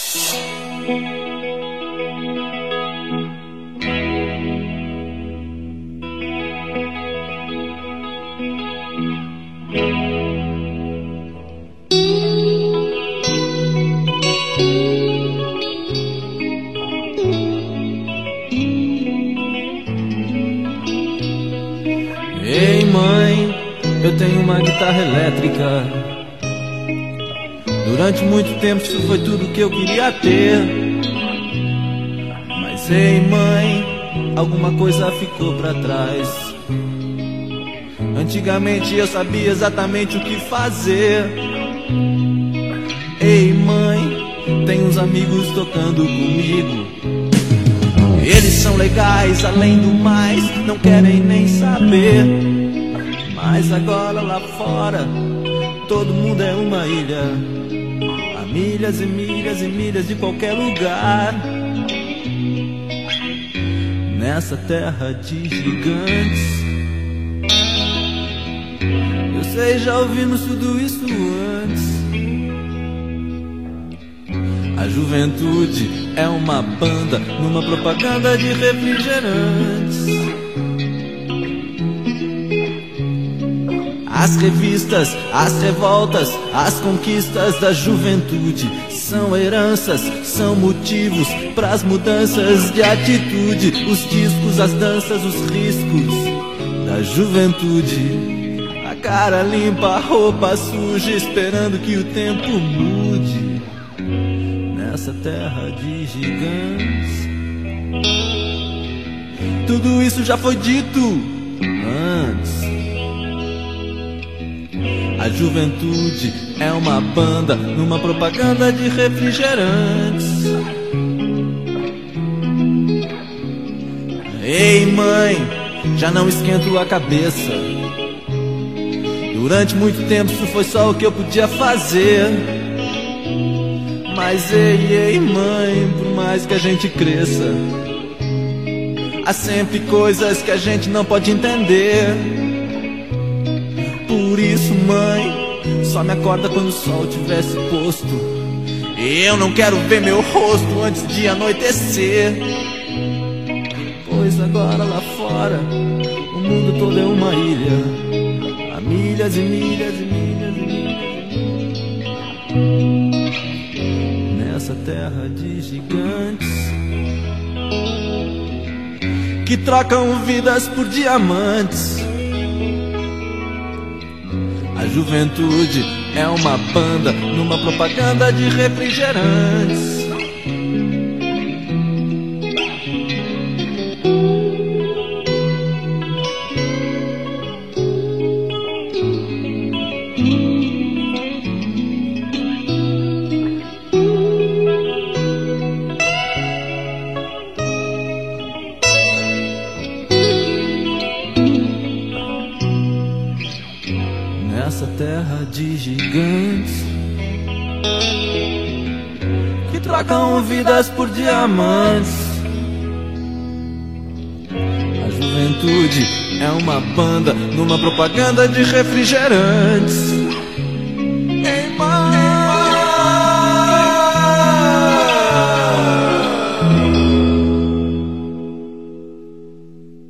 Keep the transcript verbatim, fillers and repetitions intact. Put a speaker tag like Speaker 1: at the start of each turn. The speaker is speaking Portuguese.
Speaker 1: Ei mãe, eu tenho uma guitarra elétrica. Durante muito tempo isso foi tudo que eu queria ter. Mas ei mãe, alguma coisa ficou pra trás. Antigamente eu sabia exatamente o que fazer. Ei mãe, tem uns amigos tocando comigo. Eles são legais, além do mais, não querem nem saber. Mas agora lá fora, todo mundo é uma ilha. Há milhas e milhas e milhas de qualquer lugar. Nessa terra de gigantes. Eu sei, já ouvimos tudo isso antes. A juventude é uma banda numa propaganda de refrigerantes. As revistas, as revoltas, as conquistas da juventude são heranças, são motivos pras mudanças de atitude. Os discos, as danças, os riscos da juventude. A cara limpa, a roupa suja, esperando que o tempo mude. Nessa terra de gigantes, tudo isso já foi dito antes. A juventude é uma banda numa propaganda de refrigerantes. Ei mãe, já não esquento a cabeça. Durante muito tempo isso foi só o que eu podia fazer. Mas ei, ei mãe, por mais que a gente cresça, há sempre coisas que a gente não pode entender. Por isso mãe, só me acorda quando o sol tivesse posto. Eu não quero ver meu rosto antes de anoitecer. Pois agora lá fora, o mundo todo é uma ilha. Há milhas e milhas e milhas e milhas. Nessa terra de gigantes que trocam vidas por diamantes. A juventude é uma banda numa propaganda de refrigerantes. Nessa terra de gigantes que trocam vidas por diamantes. A juventude é uma banda numa propaganda de refrigerantes.